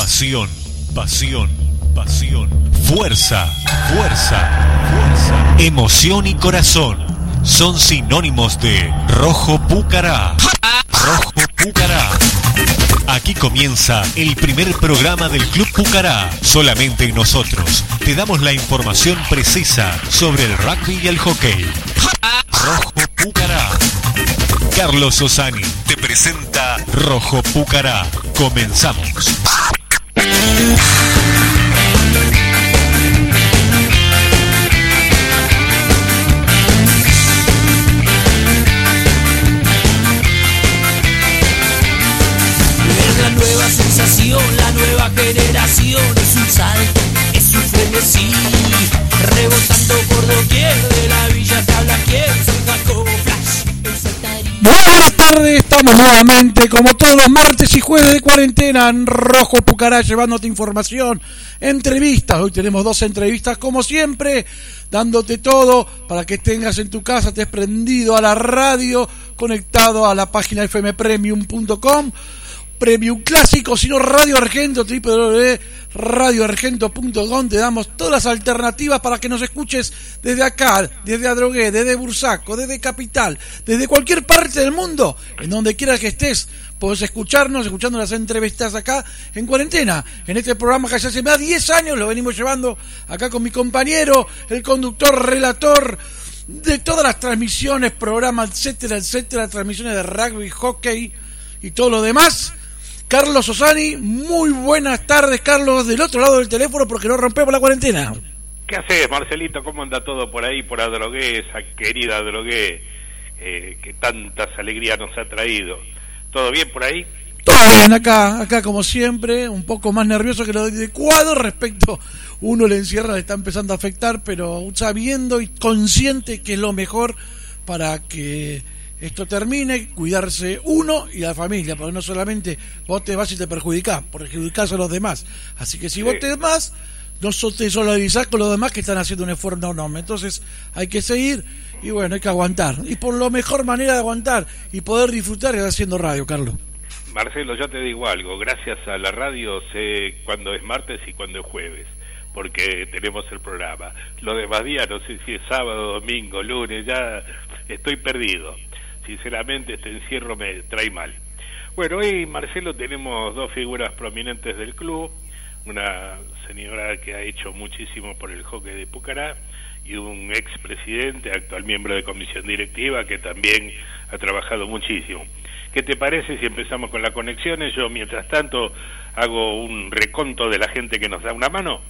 Pasión, pasión, pasión. Fuerza, fuerza, fuerza. Emoción y corazón son sinónimos de Rojo Pucará. Rojo Pucará. Aquí comienza el primer programa del Club Pucará. Solamente nosotros te damos la información precisa sobre el rugby y el hockey. Rojo Pucará. Carlos Sosani te presenta Rojo Pucará. Comenzamos. La nueva sensación, la nueva generación, es un salto, es un frenesí, rebotando por doquier, de la villa te habla quien, salga como flash, el saltarín. Buenas tardes, estamos nuevamente como todos los martes y jueves de cuarentena en Rojo Pucará, llevándote información, entrevistas. Hoy tenemos 2 entrevistas como siempre, dándote todo para que tengas en tu casa, estés prendido a la radio, conectado a la página fmpremium.com, Premium Clásico, sino Radio Argento, www.radioargento.com. Te damos todas las alternativas para que nos escuches desde acá, desde Adrogué, desde Bursaco, desde Capital, desde cualquier parte del mundo, en donde quieras que estés. Podés escucharnos, escuchando las entrevistas acá en cuarentena, en este programa que ya hace más de 10 años lo venimos llevando acá con mi compañero, el conductor, relator de todas las transmisiones, programas, etcétera, etcétera, transmisiones de rugby, hockey y todo lo demás. Carlos Sosani, muy buenas tardes, Carlos, del otro lado del teléfono, porque no rompemos la cuarentena. ¿Qué haces, Marcelito? ¿Cómo anda todo por ahí, por Adrogué, esa querida Adrogué, que tantas alegrías nos ha traído? ¿Todo bien por ahí? Todo bien, acá como siempre, un poco más nervioso que lo adecuado respecto, uno le encierra, le está empezando a afectar, pero sabiendo y consciente que es lo mejor para que esto termine, cuidarse uno y la familia, porque no solamente vos te vas y te perjudicás a los demás. Así que si vos te vas, no te solidarizás con los demás que están haciendo un esfuerzo enorme. Entonces hay que seguir y bueno, hay que aguantar. Y por la mejor manera de aguantar y poder disfrutar es haciendo radio, Carlos. Marcelo, yo te digo algo, gracias a la radio sé cuándo es martes y cuándo es jueves, porque tenemos el programa. Los demás días no sé si es sábado, domingo, lunes, ya estoy perdido. Sinceramente este encierro me trae mal. Bueno, hoy, Marcelo, tenemos 2 figuras prominentes del club, una señora que ha hecho muchísimo por el hockey de Pucará y un expresidente, actual miembro de comisión directiva, que también ha trabajado muchísimo. ¿Qué te parece si empezamos con las conexiones? Yo, mientras tanto, hago un reconto de la gente que nos da una mano.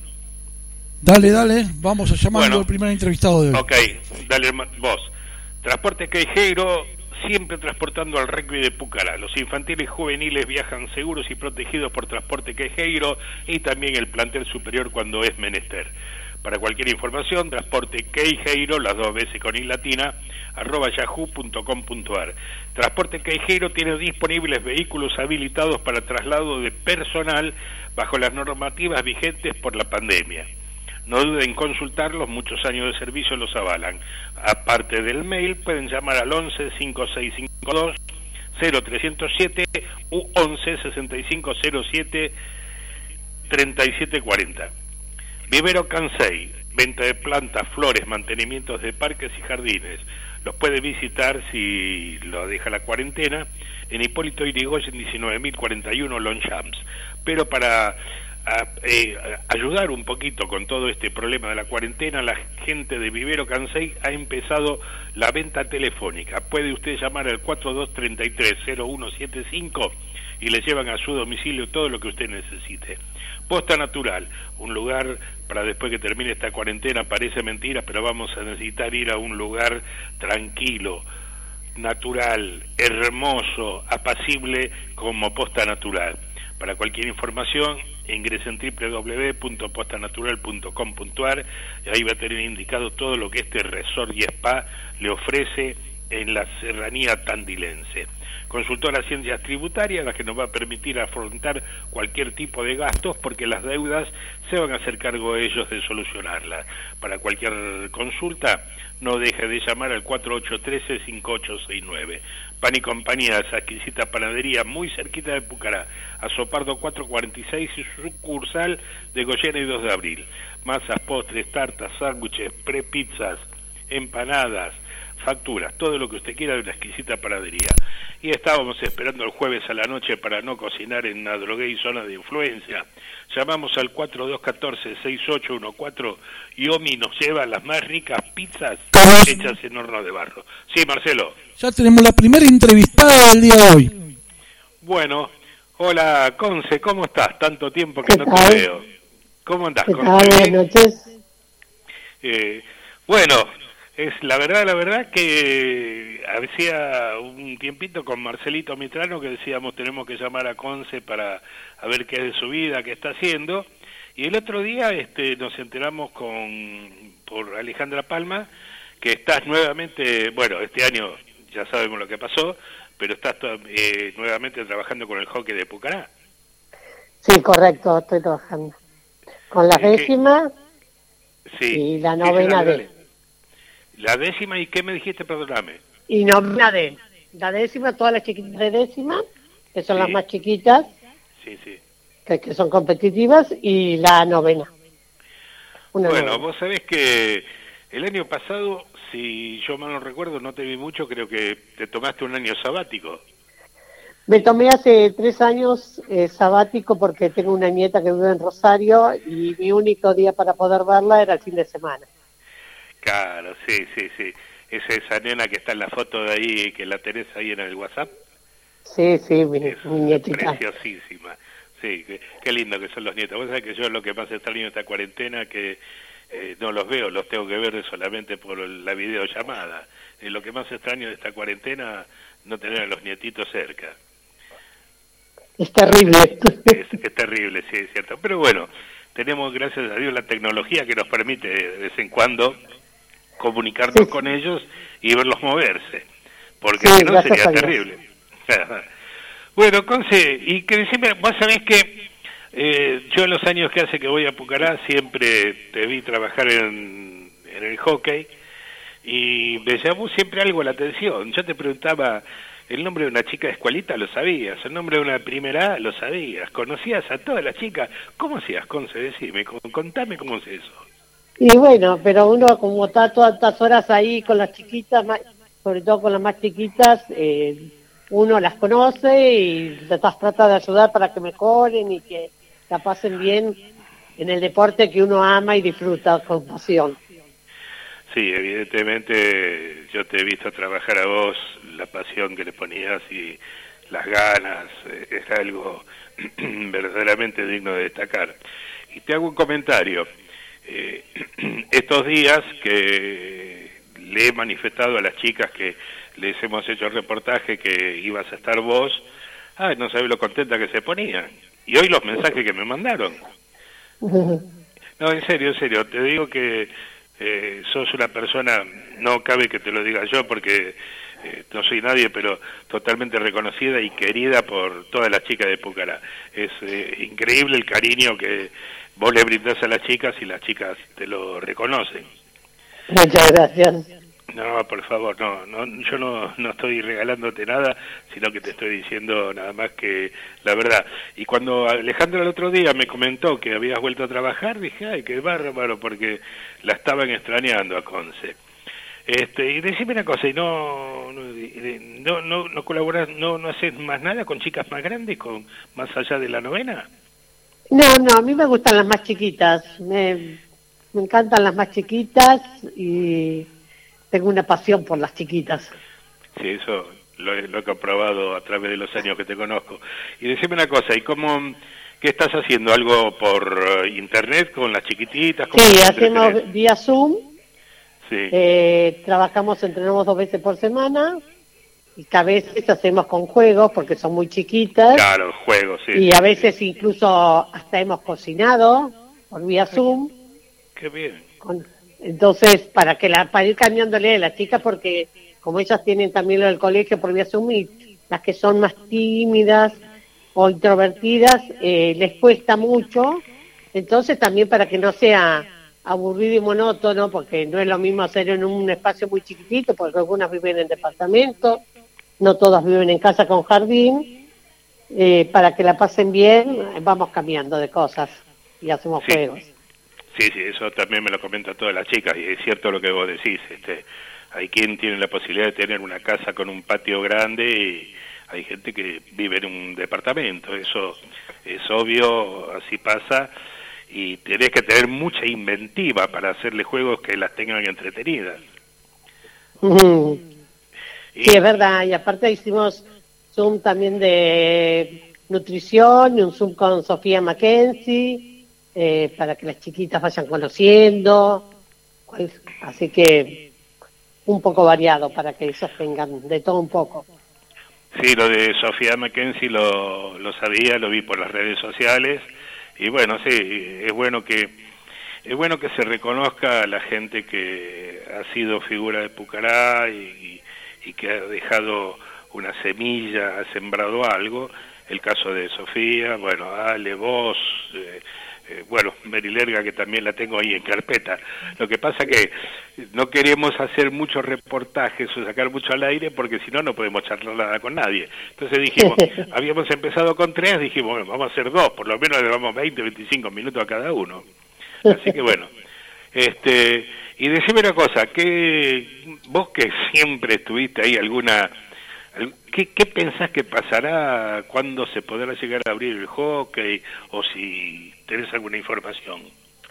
Dale, vamos a llamar al primer entrevistado de hoy. Ok, dale vos. Transporte Queijeiro, siempre transportando al rugby de Pucará. Los infantiles y juveniles viajan seguros y protegidos por Transporte Queijeiro y también el plantel superior cuando es menester. Para cualquier información, Transporte Queijeiro, las 2 veces con i latina, @yahoo.com.ar. Transporte Queijeiro tiene disponibles vehículos habilitados para traslado de personal bajo las normativas vigentes por la pandemia. No duden en consultarlos, muchos años de servicio los avalan. Aparte del mail, pueden llamar al 11 5652 0307 u 11 6507 3740. Vivero Cansei, venta de plantas, flores, mantenimientos de parques y jardines. Los puede visitar si lo deja la cuarentena en Hipólito Yrigoyen 19041 Longchamps. Pero para ayudar un poquito con todo este problema de la cuarentena, la gente de Vivero Cansei ha empezado la venta telefónica. Puede usted llamar al 4233-0175 y le llevan a su domicilio todo lo que usted necesite. Posta Natural, un lugar para después que termine esta cuarentena, parece mentira, pero vamos a necesitar ir a un lugar tranquilo, natural, hermoso, apacible como Posta Natural. Para cualquier información, ingresen www.postanatural.com.ar y ahí va a tener indicado todo lo que este resort y spa le ofrece en la serranía tandilense. Consultora Ciencias Tributarias, la que nos va a permitir afrontar cualquier tipo de gastos, porque las deudas se van a hacer cargo ellos de solucionarlas. Para cualquier consulta, no deje de llamar al 4813-5869. Pan y Compañía, esa exquisita panadería muy cerquita de Pucará, a Sopardo 446 y su sucursal de Goyena y 2 de abril. Masas, postres, tartas, sándwiches, pizzas, empanadas, facturas, todo lo que usted quiera de una exquisita panadería. Y estábamos esperando el jueves a la noche para no cocinar en Adrogué y zona de influencia. Llamamos al 4214-6814 y Omi nos lleva las más ricas pizzas hechas en horno de barro. Sí, Marcelo. Ya tenemos la primera entrevistada del día de hoy. Bueno, hola Conce, ¿cómo estás? Tanto tiempo que no te veo. ¿Cómo andás, Conce? Buenas noches. Bueno, es la verdad que hacía un tiempito con Marcelito Mitrano que decíamos tenemos que llamar a Conce para a ver qué es de su vida, qué está haciendo, y el otro día nos enteramos por Alejandra Palma que estás nuevamente, bueno, este año ya sabemos lo que pasó, pero estás nuevamente trabajando con el hockey de Pucará. Sí, correcto, estoy trabajando con la décima y la novena D. La décima, ¿y qué me dijiste? Perdóname. Y novena D. La décima, todas las chiquitas de décima, que son las más chiquitas, que son competitivas, y la novena. Bueno, vos sabés que el año pasado, si yo mal no recuerdo, no te vi mucho, creo que te tomaste un año sabático. Me tomé hace 3 años sabático porque tengo una nieta que vive en Rosario y mi único día para poder verla era el fin de semana. Claro, sí. Es esa nena que está en la foto de ahí, que la tenés ahí en el WhatsApp. Sí, mi nietita. Preciosísima. Sí, qué lindo que son los nietos. Vos sabés que yo lo que más extraño en esta cuarentena que no los veo, los tengo que ver solamente por la videollamada. Lo que más extraño de esta cuarentena, no tener a los nietitos cerca. Es terrible. Es terrible, sí, es cierto. Pero bueno, tenemos, gracias a Dios, la tecnología que nos permite de vez en cuando comunicarnos con ellos y verlos moverse, porque si no sería terrible. Bueno, Conce, y que siempre, vos sabés que yo en los años que hace que voy a Pucará siempre te vi trabajar en el hockey y me llamó siempre algo la atención. Yo te preguntaba el nombre de una chica de escuelita, lo sabías, el nombre de una primera A, lo sabías, conocías a todas las chicas. ¿Cómo hacías, Conce? Decime, contame cómo es eso. Y bueno, pero uno como está todas estas horas ahí con las chiquitas, sobre todo con las más chiquitas, uno las conoce y trata de ayudar para que mejoren y que la pasen bien en el deporte que uno ama y disfruta con pasión. Sí, evidentemente yo te he visto trabajar a vos, la pasión que le ponías y las ganas, es algo verdaderamente digno de destacar. Y te hago un comentario. Estos días que le he manifestado a las chicas que les hemos hecho el reportaje que ibas a estar vos, no sabés lo contenta que se ponían. Y hoy los mensajes que me mandaron. No, en serio, te digo que sos una persona, no cabe que te lo diga yo porque no soy nadie, pero totalmente reconocida y querida por todas las chicas de Pucará. Es increíble el cariño que vos le brindás a las chicas y las chicas te lo reconocen. Muchas gracias. No, por favor, yo no estoy regalándote nada, sino que te estoy diciendo nada más que la verdad. Y cuando Alejandro el otro día me comentó que habías vuelto a trabajar, dije, ay, qué bárbaro, porque la estaban extrañando a Conce. Y decime una cosa, ¿y no colaboras, no haces más nada con chicas más grandes, más allá de la novena? No, a mí me gustan las más chiquitas, me encantan las más chiquitas y tengo una pasión por las chiquitas. Sí, eso lo he comprobado a través de los años que te conozco. Y decime una cosa, ¿y qué estás haciendo? ¿Algo por internet con las chiquititas? Sí, hacemos vía Zoom. Sí. Entrenamos 2 veces por semana y que a veces hacemos con juegos porque son muy chiquitas. Claro, juegos, sí. Y a veces incluso hasta hemos cocinado por vía Zoom. Qué bien. Entonces, para ir cambiándole a las chicas, porque como ellas tienen también lo del colegio por vía Zoom, y las que son más tímidas o introvertidas, les cuesta mucho. Entonces, también para que no sea aburrido y monótono, porque no es lo mismo hacerlo en un espacio muy chiquitito, porque algunas viven en departamentos, no todos viven en casa con jardín, para que la pasen bien, vamos cambiando de cosas y hacemos juegos. Sí, eso también me lo comentan todas las chicas, y es cierto lo que vos decís, hay quien tiene la posibilidad de tener una casa con un patio grande y hay gente que vive en un departamento, eso es obvio, así pasa, y tenés que tener mucha inventiva para hacerle juegos que las tengan entretenidas. Sí, es verdad, y aparte hicimos Zoom también de nutrición, y un Zoom con Sofía Mackenzie, para que las chiquitas vayan conociendo, así que un poco variado para que ellos tengan de todo un poco. Sí, lo de Sofía Mackenzie lo sabía, lo vi por las redes sociales, y bueno, sí, es bueno que se reconozca a la gente que ha sido figura de Pucará y que ha dejado una semilla, ha sembrado algo. El caso de Sofía, bueno, Ale, vos, bueno, Merilerga, que también la tengo ahí en carpeta. Lo que pasa que no queremos hacer muchos reportajes o sacar mucho al aire porque si no, no podemos charlar nada con nadie. Entonces dijimos, habíamos empezado con 3, dijimos, bueno, vamos a hacer 2, por lo menos le damos 20, 25 minutos a cada uno. Así que bueno, y decime una cosa, que vos que siempre estuviste ahí, ¿qué pensás que pasará, cuándo se podrá llegar a abrir el hockey, o si tenés alguna información?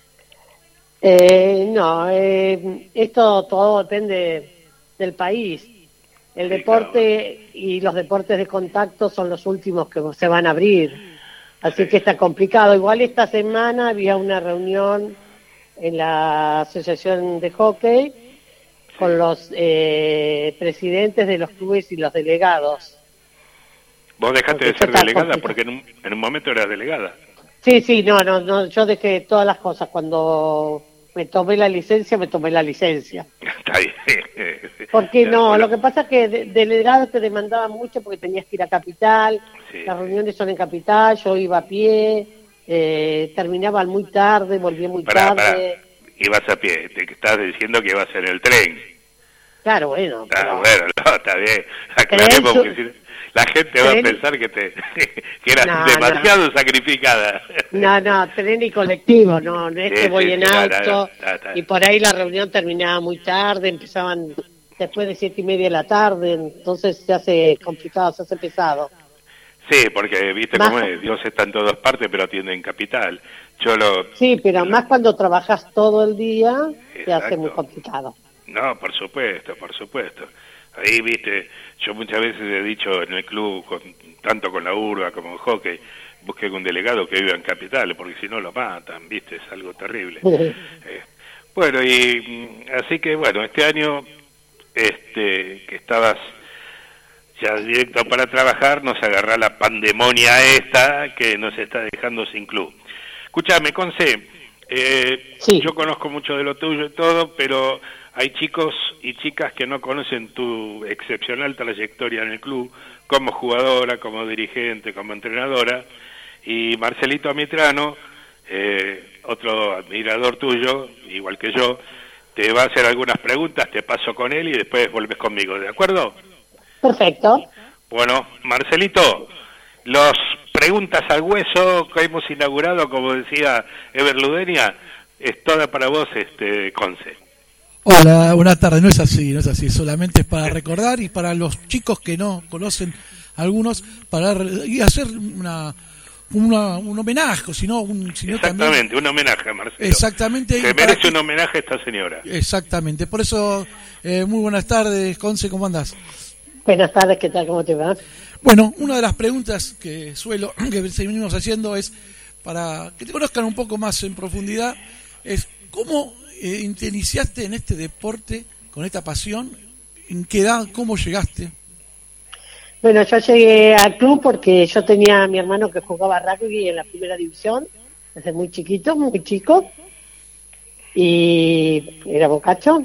No, esto todo depende del país. El deporte, claro, y los deportes de contacto son los últimos que se van a abrir, así que está complicado. Igual esta semana había una reunión en la asociación de hockey con los presidentes de los clubes y los delegados. ¿Vos dejaste de ser delegada? Porque en un momento eras delegada. Sí, no, yo dejé todas las cosas. Cuando me tomé la licencia. Está bien. Porque no, lo que pasa es que delegados te demandaban mucho porque tenías que ir a Capital, las reuniones son en Capital, yo iba a pie, terminaban muy tarde, volvía muy tarde. Ibas a pie, te estás diciendo que ibas en el tren. Claro, bueno. Bueno, no, está bien. Aclaremos porque si la gente va a pensar que eras demasiado sacrificada. No, tren y colectivo, no es que voy en auto. Y por ahí la reunión terminaba muy tarde, empezaban después de 7:30 de la tarde, entonces se hace complicado, se hace pesado. Sí, porque viste cómo es, Dios está en todas partes, pero atiende en Capital. Sí, pero más cuando trabajas todo el día, se hace muy complicado. No, por supuesto. Ahí, viste, yo muchas veces he dicho en el club, tanto con la urba como en hockey, busquen un delegado que viva en Capital, porque si no lo matan, viste, es algo terrible. Bueno, y así que bueno, este año, que estabas ya directo para trabajar, nos agarrá la pandemonia esta que nos está dejando sin club. Escuchame, Conce, yo conozco mucho de lo tuyo y todo, pero hay chicos y chicas que no conocen tu excepcional trayectoria en el club, como jugadora, como dirigente, como entrenadora, y Marcelito Amitrano, otro admirador tuyo, igual que yo, te va a hacer algunas preguntas, te paso con él y después volvés conmigo, ¿de acuerdo? Perfecto. Bueno, Marcelito, las preguntas al hueso que hemos inaugurado, como decía Ever Ludenia, es toda para vos, Conce. Hola, buenas tardes. No es así, solamente es para recordar y para los chicos que no conocen algunos, para hacer un homenaje, sino exactamente, también, un homenaje a Marcelo. Exactamente. Que merece un homenaje a esta señora. Exactamente, por eso, muy buenas tardes, Conce, ¿cómo andás? Buenas tardes, ¿qué tal? ¿Cómo te va? Bueno, una de las preguntas que seguimos haciendo es, para que te conozcan un poco más en profundidad, es ¿cómo te iniciaste en este deporte, con esta pasión? ¿En qué edad? ¿Cómo llegaste? Bueno, yo llegué al club porque yo tenía a mi hermano que jugaba rugby en la primera división, desde muy chico, y era bocacho,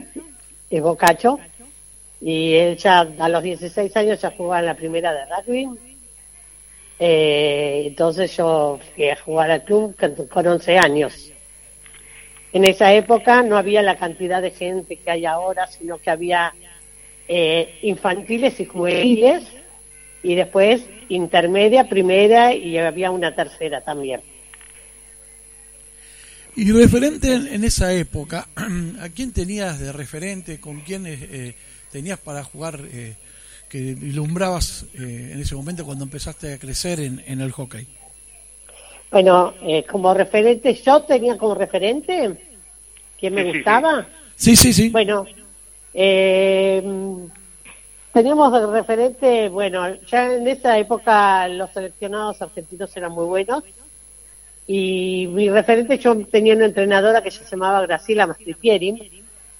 y él ya a los 16 años ya jugaba en la primera de rugby. Entonces yo fui a jugar al club con 11 años. En esa época no había la cantidad de gente que hay ahora, sino que había infantiles y juveniles, y después intermedia, primera, y había una tercera también. Y referente en esa época, ¿a quién tenías de referente? ¿Con quién tenías para jugar, que ilumbrabas en ese momento cuando empezaste a crecer en el hockey? Bueno, como referente, yo tenía como referente, ¿quién me gustaba? Sí. Bueno, teníamos de referente, bueno, ya en esa época los seleccionados argentinos eran muy buenos, y mi referente, yo tenía una entrenadora que se llamaba Graciela Mastripieri,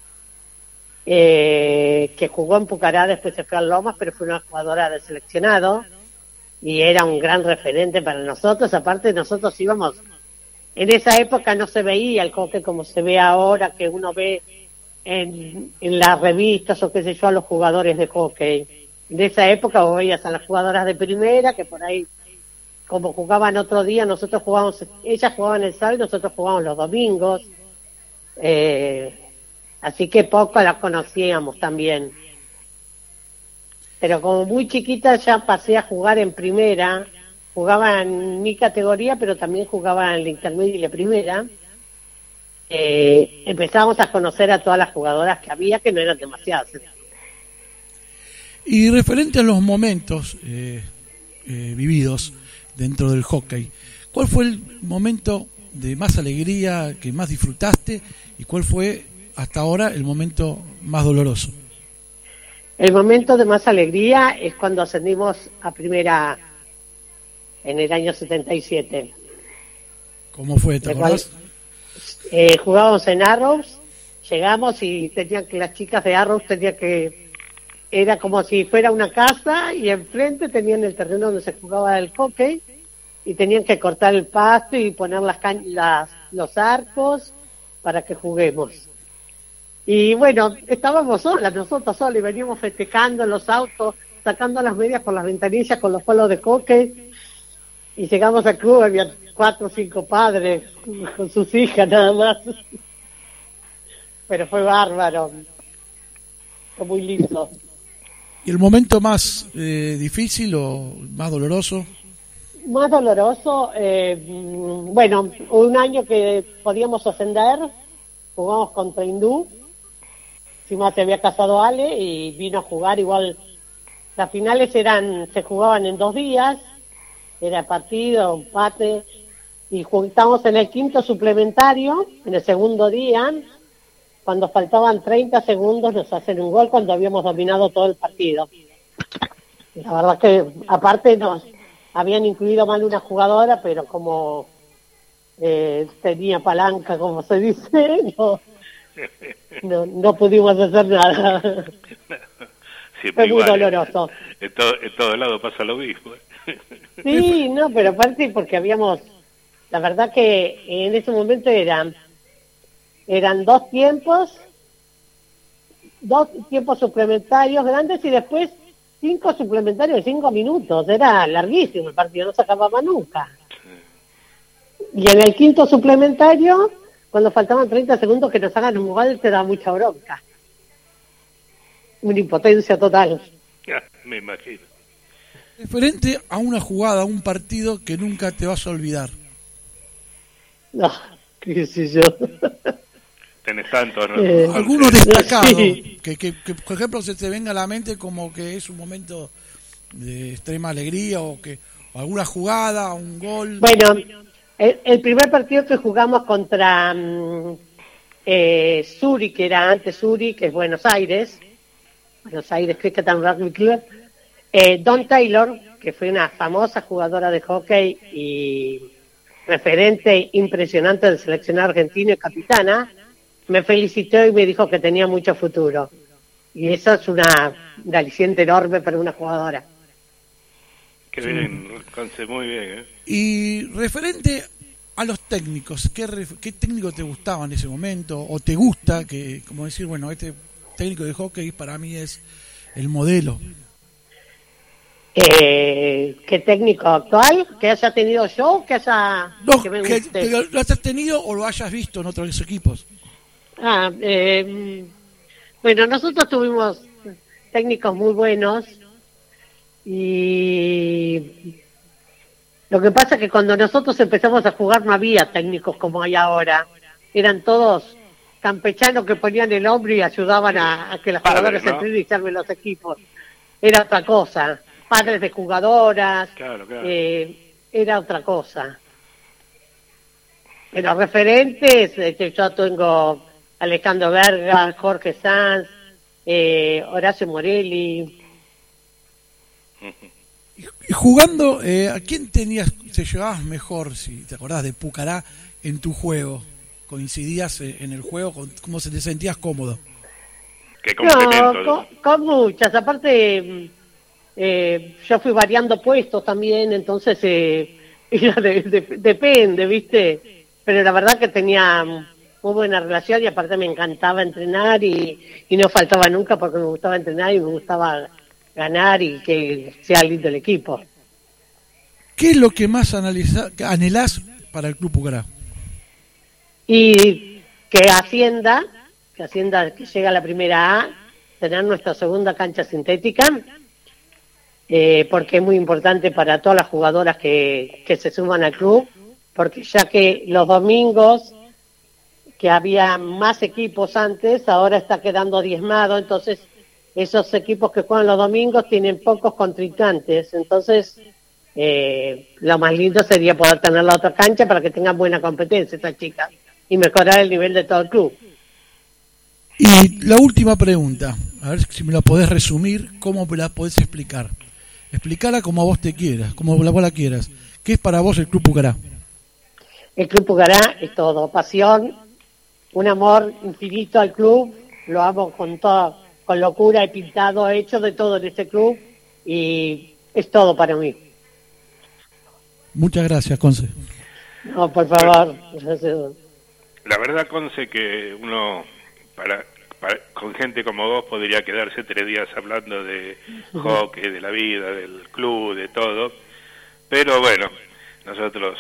que jugó en Pucará, después se fue a Lomas, pero fue una jugadora del seleccionado, y era un gran referente para nosotros. Aparte, nosotros íbamos, en esa época no se veía el hockey como se ve ahora, que uno ve en las revistas o qué sé yo a los jugadores de hockey. De esa época vos veías a las jugadoras de primera, que por ahí, como jugaban otro día, nosotros jugábamos, ellas jugaban el sábado y nosotros jugábamos los domingos, así que poco las conocíamos también. Pero como muy chiquita ya pasé a jugar en primera, jugaba en mi categoría, pero también jugaba en la intermedia y la primera. Empezamos a conocer a todas las jugadoras que había, que no eran demasiadas. Y referente a los momentos vividos dentro del hockey, ¿cuál fue el momento de más alegría que más disfrutaste y cuál fue hasta ahora el momento más doloroso? El momento de más alegría es cuando ascendimos a primera en el año 77. ¿Cómo fue? ¿Te acordás? Jugábamos en Arrows, llegamos y tenían que, las chicas de Arrows tenían que, era como si fuera una casa y enfrente tenían el terreno donde se jugaba el hockey y tenían que cortar el pasto y poner los arcos para que juguemos. Y bueno, estábamos nosotros solas, y veníamos festejando en los autos, sacando las medias por las ventanillas con los palos de hockey, y llegamos al club, había 4 o 5 padres con sus hijas nada más. Pero fue bárbaro, fue muy lindo. ¿Y el momento más difícil o más doloroso? Más doloroso, bueno, un año que podíamos ascender, jugamos contra Hindú. Encima se había casado Ale y vino a jugar igual. Las finales se jugaban en 2 días, era partido, empate, y estábamos en el 5º suplementario, en el segundo día, cuando faltaban 30 segundos nos hacen un gol cuando habíamos dominado todo el partido. La verdad que, aparte, nos habían incluido mal una jugadora, pero como tenía palanca, como se dice, no pudimos hacer nada. Fue muy doloroso. En todo lado pasa lo mismo. Sí, no, pero aparte porque habíamos, la verdad que en ese momento eran 2 tiempos suplementarios grandes y después 5 suplementarios de 5 minutos. Era larguísimo el partido, no se acababa nunca. Y en el 5º suplementario, cuando faltaban 30 segundos que nos hagan un gol, te da mucha bronca. Una impotencia total. Me imagino. Referente a una jugada, a un partido que nunca te vas a olvidar. No, qué sé yo. Tenés tantos, ¿no? Algunos destacados, sí. que por ejemplo se te venga a la mente como que es un momento de extrema alegría o alguna jugada, un gol. Bueno, el primer partido que jugamos contra Suri, que era antes Suri, que es Buenos Aires Cricket and Rugby Club, Dawn Taylor, que fue una famosa jugadora de hockey y referente impresionante del seleccionado argentino y capitana, me felicitó y me dijo que tenía mucho futuro. Y eso es un aliciente enorme para una jugadora. Qué bien, Conce, muy bien. Y referente a los técnicos, ¿qué técnico te gustaba en ese momento? ¿O te gusta? Que como decir, bueno, este técnico de hockey para mí es el modelo. ¿Qué técnico actual? ¿Que haya tenido yo? ¿Que haya...? No, que me que guste. lo hayas tenido o lo hayas visto en otros equipos. Bueno, nosotros tuvimos técnicos muy buenos, y lo que pasa es que cuando nosotros empezamos a jugar no había técnicos como hay ahora, eran todos campechanos que ponían el hombro y ayudaban a que los jugadores se entrenen y se armen los equipos. Era otra cosa, padres de jugadoras, Claro. era otra cosa. Pero referentes, yo tengo Alejandro Verga, Jorge Sanz, Horacio Morelli. Y jugando, ¿a quién te llevabas mejor, si te acordás, de Pucará en tu juego? ¿Coincidías en el juego? ¿Cómo te sentías cómodo? ¿Qué complemento? No, con muchas. Aparte, yo fui variando puestos también, entonces depende, ¿viste? Pero la verdad que tenía muy buena relación y aparte me encantaba entrenar y no faltaba nunca porque me gustaba entrenar y me gustaba ganar y que sea lindo el equipo. ¿Qué es lo que más anhelás para el Club Pucará? Y que Hacienda que llegue a la primera A, tener nuestra segunda cancha sintética, porque es muy importante para todas las jugadoras que se suman al club, porque ya que los domingos, que había más equipos antes, ahora está quedando diezmado, entonces esos equipos que juegan los domingos tienen pocos contrincantes, entonces lo más lindo sería poder tener la otra cancha para que tengan buena competencia estas chicas y mejorar el nivel de todo el club. Y la última pregunta, a ver si me la podés resumir, ¿cómo me la podés explicar? Explícala como vos te quieras, como vos la quieras. ¿Qué es para vos el Club Pucará? El Club Pucará es todo, pasión, un amor infinito al club, lo amo con locura, he pintado, he hecho de todo en este club y es todo para mí. Muchas gracias, Conce. No, por favor. La verdad, Conce, que uno con gente como vos podría quedarse 3 días hablando de hockey, de la vida, del club, de todo, pero bueno, nosotros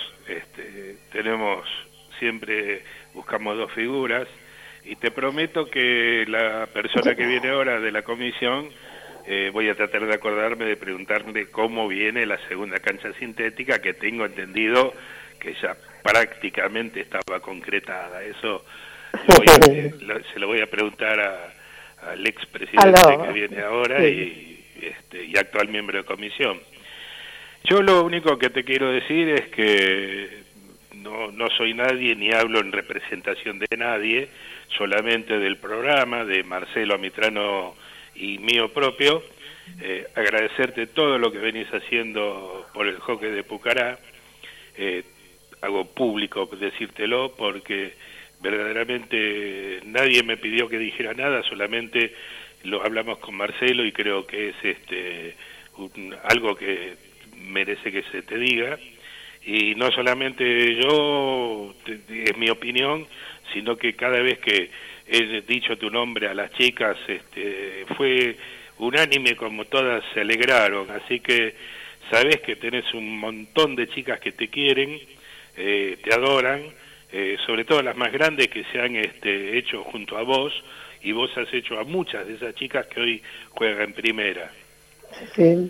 buscamos 2 figuras, y te prometo que la persona que viene ahora de la comisión, voy a tratar de acordarme de preguntarle cómo viene la segunda cancha sintética, que tengo entendido que ya prácticamente estaba concretada. Eso se lo voy a preguntar al expresidente que viene ahora y actual miembro de comisión. Yo lo único que te quiero decir es que no soy nadie ni hablo en representación de nadie, solamente del programa, de Marcelo Amitrano y mío propio. Agradecerte todo lo que venís haciendo por el hockey de Pucará. Hago público decírtelo porque verdaderamente nadie me pidió que dijera nada, solamente lo hablamos con Marcelo y creo que es algo que merece que se te diga. Y no solamente yo, es mi opinión, sino que cada vez que he dicho tu nombre a las chicas, fue unánime, como todas se alegraron. Así que sabes que tenés un montón de chicas que te quieren, te adoran, sobre todo las más grandes que se han hecho junto a vos, y vos has hecho a muchas de esas chicas que hoy juegan en primera. Sí.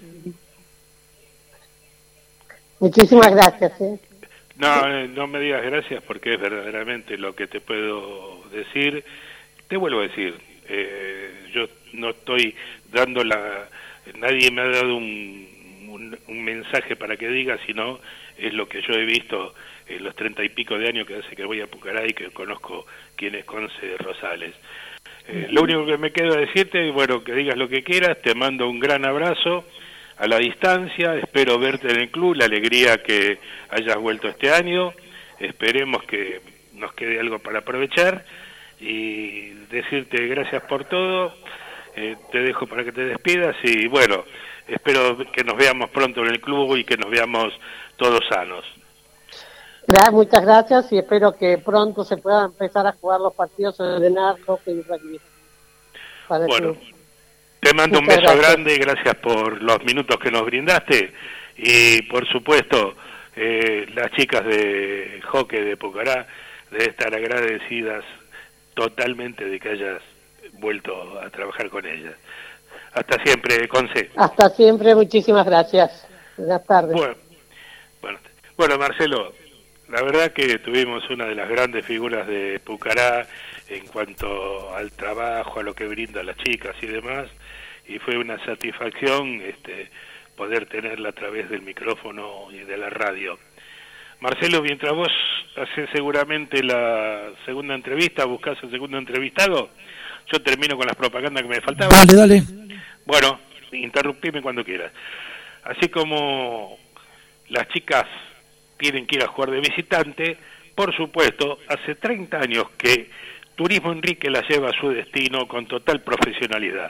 Muchísimas gracias. No me digas gracias, porque es verdaderamente lo que te puedo decir. Te vuelvo a decir, yo no estoy dando nadie me ha dado un mensaje para que diga, sino es lo que yo he visto en los 30 y pico de años que hace que voy a Pucará y que conozco quién es Conce Rosales. Lo único que me queda decirte, bueno, que digas lo que quieras, te mando un gran abrazo a la distancia, espero verte en el club, la alegría que hayas vuelto este año, esperemos que nos quede algo para aprovechar y decirte gracias por todo. Te dejo para que te despidas y bueno, espero que nos veamos pronto en el club y que nos veamos todos sanos. Muchas gracias y espero que pronto se puedan empezar a jugar los partidos de hockey y rugby. Bueno, te mando un beso grande, gracias por los minutos que nos brindaste y por supuesto las chicas de hockey de Pucará deben estar agradecidas totalmente de que hayas vuelto a trabajar con ellas. Hasta siempre, Conce. Hasta siempre, muchísimas gracias. Buenas tardes. Bueno, Marcelo, la verdad que tuvimos una de las grandes figuras de Pucará en cuanto al trabajo, a lo que brinda a las chicas y demás, y fue una satisfacción poder tenerla a través del micrófono y de la radio. Marcelo, mientras vos haces seguramente la segunda entrevista, buscás el segundo entrevistado, yo termino con las propagandas que me faltaban. Dale. Bueno, interrumpime cuando quieras. Así como las chicas tienen que ir a jugar de visitante, por supuesto, hace 30 años que Turismo Enrique la lleva a su destino con total profesionalidad.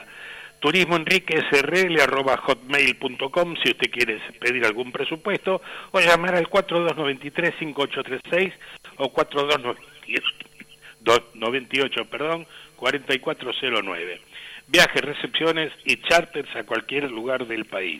turismoenriquesrl@hotmail.com si usted quiere pedir algún presupuesto, o llamar al 4293-5836 o 4409. Viajes, recepciones y charters a cualquier lugar del país.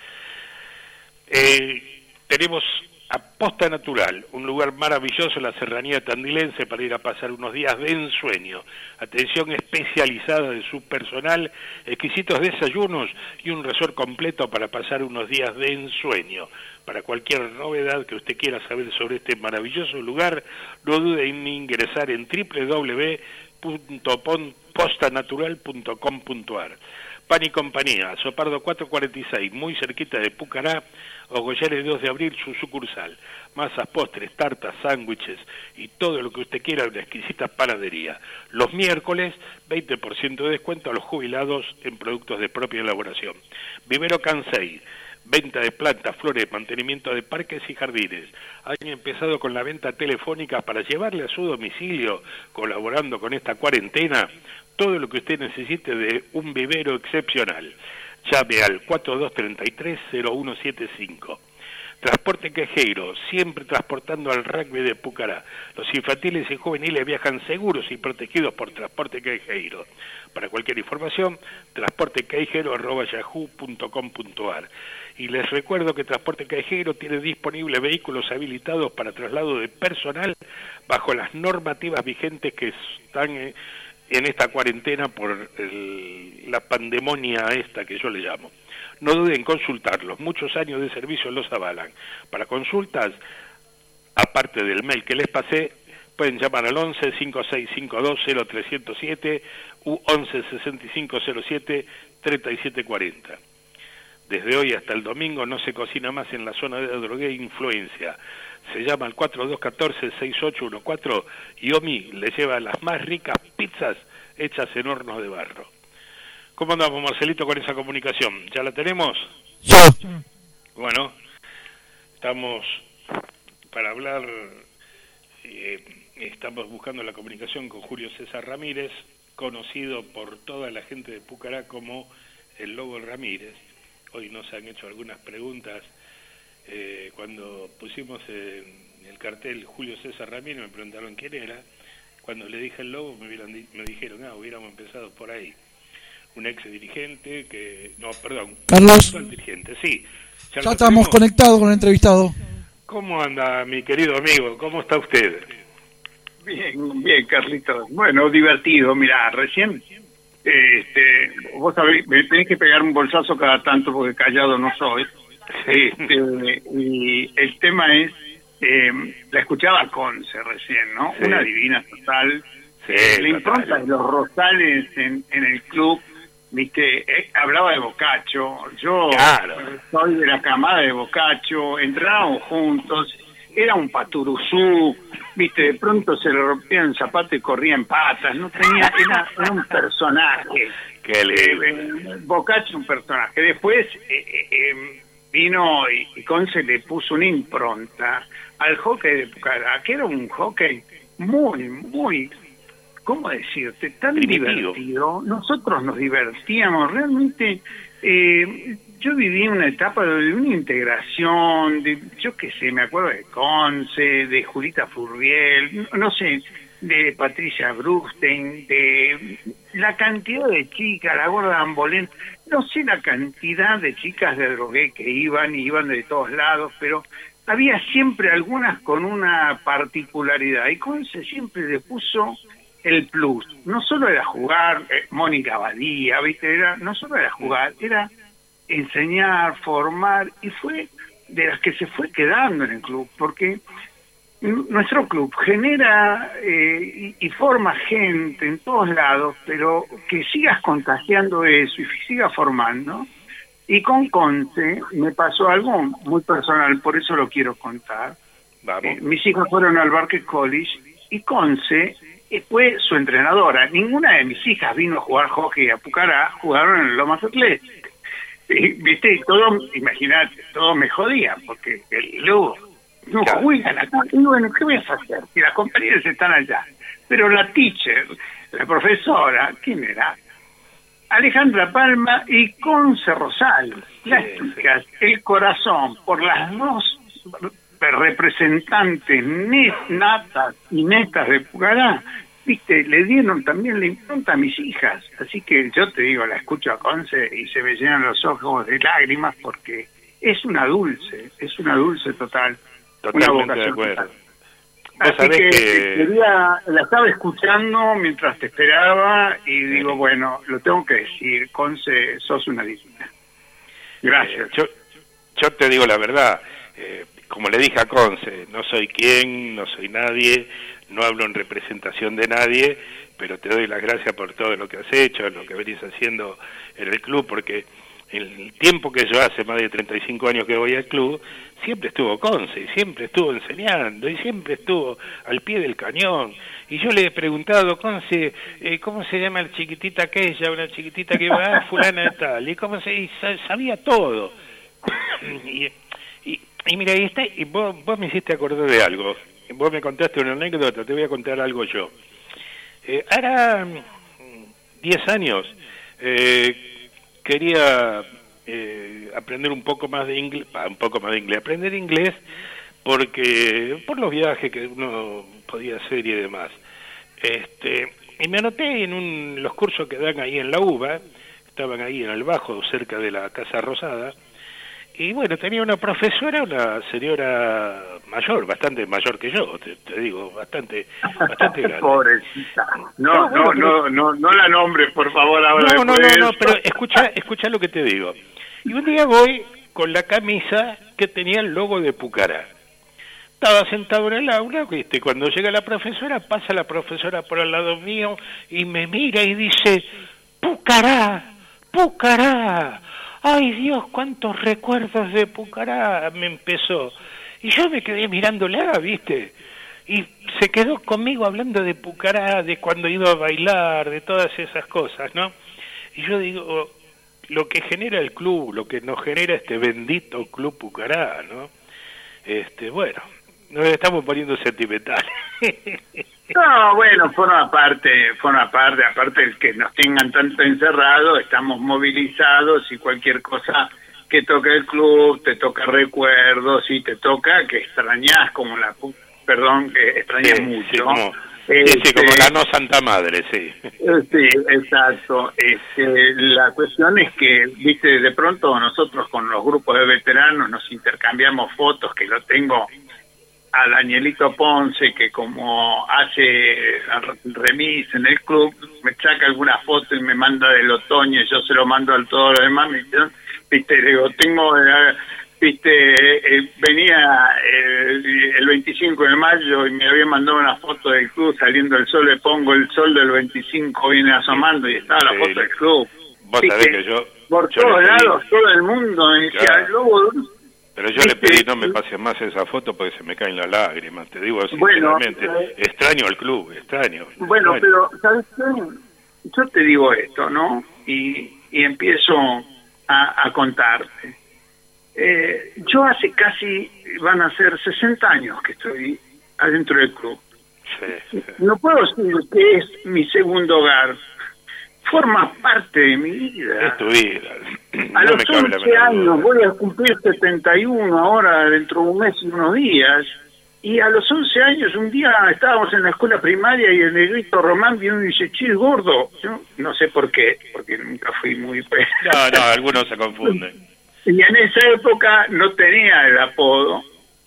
Tenemos a Posta Natural, un lugar maravilloso en la serranía tandilense para ir a pasar unos días de ensueño. Atención especializada de su personal, exquisitos desayunos y un resort completo para pasar unos días de ensueño. Para cualquier novedad que usted quiera saber sobre este maravilloso lugar, no dude en ingresar en www.postanatural.com.ar. Pan y Compañía, Sopardo 446, muy cerquita de Pucará, o Goyares 2 de abril, su sucursal. Masas, postres, tartas, sándwiches y todo lo que usted quiera de una exquisita panadería. Los miércoles, 20% de descuento a los jubilados en productos de propia elaboración. Vivero Cansei, venta de plantas, flores, mantenimiento de parques y jardines. Han empezado con la venta telefónica para llevarle a su domicilio, colaborando con esta cuarentena, todo lo que usted necesite de un vivero excepcional. Llame al 4233-0175. Transporte Quejeiro, siempre transportando al rugby de Pucará. Los infantiles y juveniles viajan seguros y protegidos por Transporte Quejeiro. Para cualquier información, transportequejeiro@yahoo.com.ar. Y les recuerdo que Transporte Quejeiro tiene disponibles vehículos habilitados para traslado de personal bajo las normativas vigentes que están en esta cuarentena por la pandemonia esta que yo le llamo. No duden en consultarlos, muchos años de servicio los avalan. Para consultas, aparte del mail que les pasé, pueden llamar al 11 5652 0307 u 11 6507 3740. Desde hoy hasta el domingo no se cocina más en la zona de Drogué Influencia. Se llama al 4214-6814 y Omi le lleva las más ricas pizzas hechas en hornos de barro. ¿Cómo andamos, Marcelito, con esa comunicación? ¿Ya la tenemos? Sí. Bueno, estamos para hablar, estamos buscando la comunicación con Julio César Ramírez, conocido por toda la gente de Pucará como el Lobo Ramírez. Hoy nos han hecho algunas preguntas. Cuando pusimos en el cartel Julio César Ramírez, me preguntaron quién era. Cuando le dije el Lobo, me dijeron, hubiéramos empezado por ahí. Un ex dirigente Carlos, un dirigente, sí. Ya estamos conectados con el entrevistado. ¿Cómo anda, mi querido amigo? ¿Cómo está usted? Bien, Carlitos. Bueno, divertido. Mirá, recién, vos sabés, me tenés que pegar un bolsazo cada tanto porque callado no soy. Y el tema es, la escuchaba a Conce recién, ¿no? Sí. Una divina total. Sí, la impronta de los Rosales en el club, viste, hablaba de Boccaccio. Yo soy de la camada de Boccaccio, entrábamos juntos, era un paturuzú, viste, de pronto se le rompían zapatos y corría en patas, no tenía, era un personaje. Qué lindo. Boccaccio un personaje. Después vino y Conce le puso una impronta al hockey de Pucará, que era un hockey muy, ¿cómo decirte? Tan divertido. Nosotros nos divertíamos. Realmente, yo viví una etapa de una integración, yo qué sé, me acuerdo de Conce, de Julita Furriel, no sé, de Patricia Brustein, de la cantidad de chicas, la gorda Ambolén, no sé la cantidad de chicas de Drogué que iban de todos lados, pero había siempre algunas con una particularidad, y Conce siempre le puso el plus. No solo era jugar, Mónica Badía, ¿viste? No solo era jugar, era enseñar, formar, y fue de las que se fue quedando en el club, porque nuestro club genera y forma gente en todos lados, pero que sigas contagiando eso y sigas formando. Y con Conce me pasó algo muy personal, por eso lo quiero contar. Mis hijos fueron al Barker College y Conce fue su entrenadora. Ninguna de mis hijas vino a jugar hockey a Pucará, jugaron en el Lomas Athletic. ¿Viste? Todo, imagínate, todo me jodía, porque luego no juegan acá. Y bueno, ¿qué voy a hacer? Si las compañeras están allá. Pero la teacher, la profesora, ¿quién era? Alejandra Palma y Conce Rosal, las chicas, el corazón, por las dos representantes natas y netas de Pucará, viste, le dieron también la impronta a mis hijas. Así que yo te digo, la escucho a Conce y se me llenan los ojos de lágrimas porque es una dulce total. Totalmente de acuerdo. Total. Así que la estaba escuchando mientras te esperaba y digo, bueno, lo tengo que decir, Conce, sos una digna. Gracias. Yo te digo la verdad, como le dije a Conce, no soy quien, no soy nadie, no hablo en representación de nadie, pero te doy las gracias por todo lo que has hecho, lo que venís haciendo en el club, porque el tiempo que yo hace más de 35 años que voy al club, siempre estuvo Conce, y siempre estuvo enseñando, y siempre estuvo al pie del cañón. Y yo le he preguntado, Conce, ¿cómo se llama la chiquitita aquella? Una chiquitita que va, fulana de tal, y sabía todo. Y mira, y vos me hiciste acordar de algo. Vos me contaste una anécdota, te voy a contar algo yo. Ahora 10 años, quería aprender un poco más de inglés, aprender inglés por los viajes que uno podía hacer y demás. Y me anoté en los cursos que dan ahí en la UBA, estaban ahí en el Bajo, cerca de la Casa Rosada, y bueno, tenía una profesora, una señora mayor, bastante mayor que yo, te digo, bastante grande. Pobrecita. No la nombres, por favor, ahora. No, pero escucha lo que te digo. Y un día voy con la camisa que tenía el logo de Pucará. Estaba sentado en el aula, ¿viste? Cuando llega la profesora, pasa la profesora por al lado mío y me mira y dice, Pucará, Pucará. Ay, Dios, cuántos recuerdos de Pucará, me empezó. Y yo me quedé mirándola, ¿viste? Y se quedó conmigo hablando de Pucará, de cuando iba a bailar, de todas esas cosas, ¿no? Y yo digo, lo que genera el club, lo que nos genera este bendito Club Pucará, ¿no? Bueno, nos estamos poniendo sentimentales. No, bueno, forma parte, aparte el que nos tengan tanto encerrados, estamos movilizados y cualquier cosa que toque el club, te toca recuerdos y te toca que extrañas que extrañas mucho. Como la no Santa Madre, sí. Sí, exacto. La cuestión es que, viste, de pronto nosotros con los grupos de veteranos nos intercambiamos fotos, que lo tengo a Danielito Ponce, que como hace remis en el club, me saca alguna foto y me manda del otoño, y yo se lo mando a todos los demás, viste, digo, venía el 25 de mayo y me había mandado una foto del club saliendo el sol, le pongo el sol del 25, viene asomando y estaba la foto del club. Vos sabés que yo... Por todos lados, todo el mundo me decía, claro. Lobo... Pero yo le pedí no me pases más esa foto porque se me caen las lágrimas, te digo sinceramente. Extraño al club, extraño. Bueno, pero, ¿sabes qué? Yo te digo esto, ¿no? Y empiezo a contarte. Yo hace casi, van a ser 60 años que estoy adentro del club. Sí. No puedo decir que es mi segundo hogar. Forma parte de mi vida. Es tu vida. A los 11 años voy a cumplir 71 ahora dentro de un mes y unos días. Y a los 11 años un día estábamos en la escuela primaria y el negrito Román vino y dice, che, gordo. Yo no sé por qué, porque nunca fui muy... No, algunos se confunden. Y en esa época no tenía el apodo.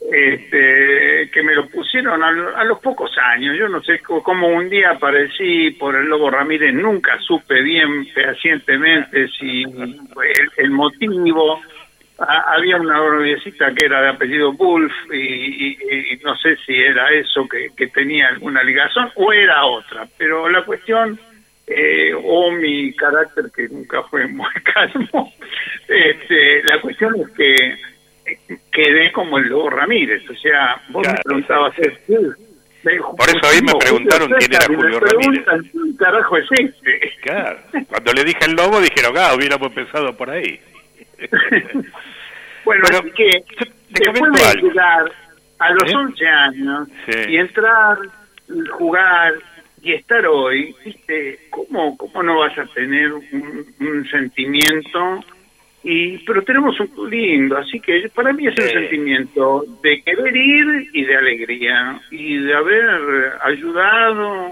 que me lo pusieron a los pocos años. Yo no sé cómo un día aparecí por el Lobo Ramírez, nunca supe bien fehacientemente si el motivo. Había una noviecita que era de apellido Wolf y no sé si era eso que tenía alguna ligazón o era otra, pero la cuestión, o mi carácter que nunca fue muy calmo, la cuestión es que quedé como el Lobo Ramírez, o sea, vos me preguntabas... Por eso ahí me preguntaron quién era Julio Ramírez. ¿Qué carajo es este? Claro, cuando le dije el Lobo dijeron, hubiéramos empezado por ahí. Bueno, pero, así que después de llegar a los 11 años y entrar, y jugar y estar hoy, ¿viste? ¿Cómo no vas a tener un sentimiento? Pero tenemos un club lindo, así que para mí es un sentimiento de querer ir y de alegría y de haber ayudado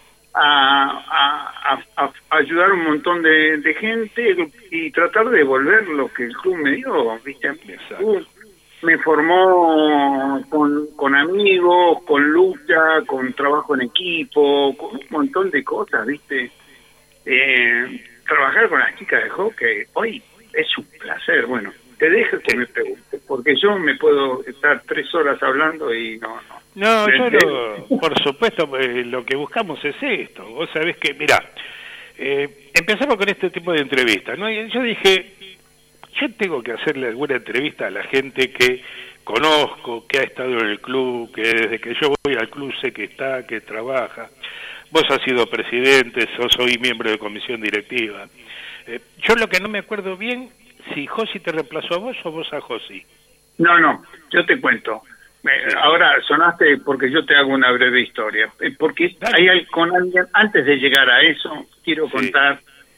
a ayudar a un montón de gente y tratar de devolver lo que el club me dio, ¿viste? El club me formó con amigos, con lucha, con trabajo en equipo, con un montón de cosas, ¿viste? Trabajar con las chicas de hockey hoy es un placer. Bueno, te dejo que me preguntes, porque yo me puedo estar 3 horas hablando y no. No, por supuesto, lo que buscamos es esto. Vos sabés que, mirá, empezamos con este tipo de entrevistas, ¿no? Y yo dije, yo tengo que hacerle alguna entrevista a la gente que conozco, que ha estado en el club, que desde que yo voy al club sé que está, que trabaja. Vos has sido presidente, soy miembro de comisión directiva. Yo lo que no me acuerdo bien, si Josi te reemplazó a vos o vos a Josi. No, yo te cuento. Ahora sonaste porque yo te hago una breve historia. Porque con alguien, antes de llegar a eso, quiero contar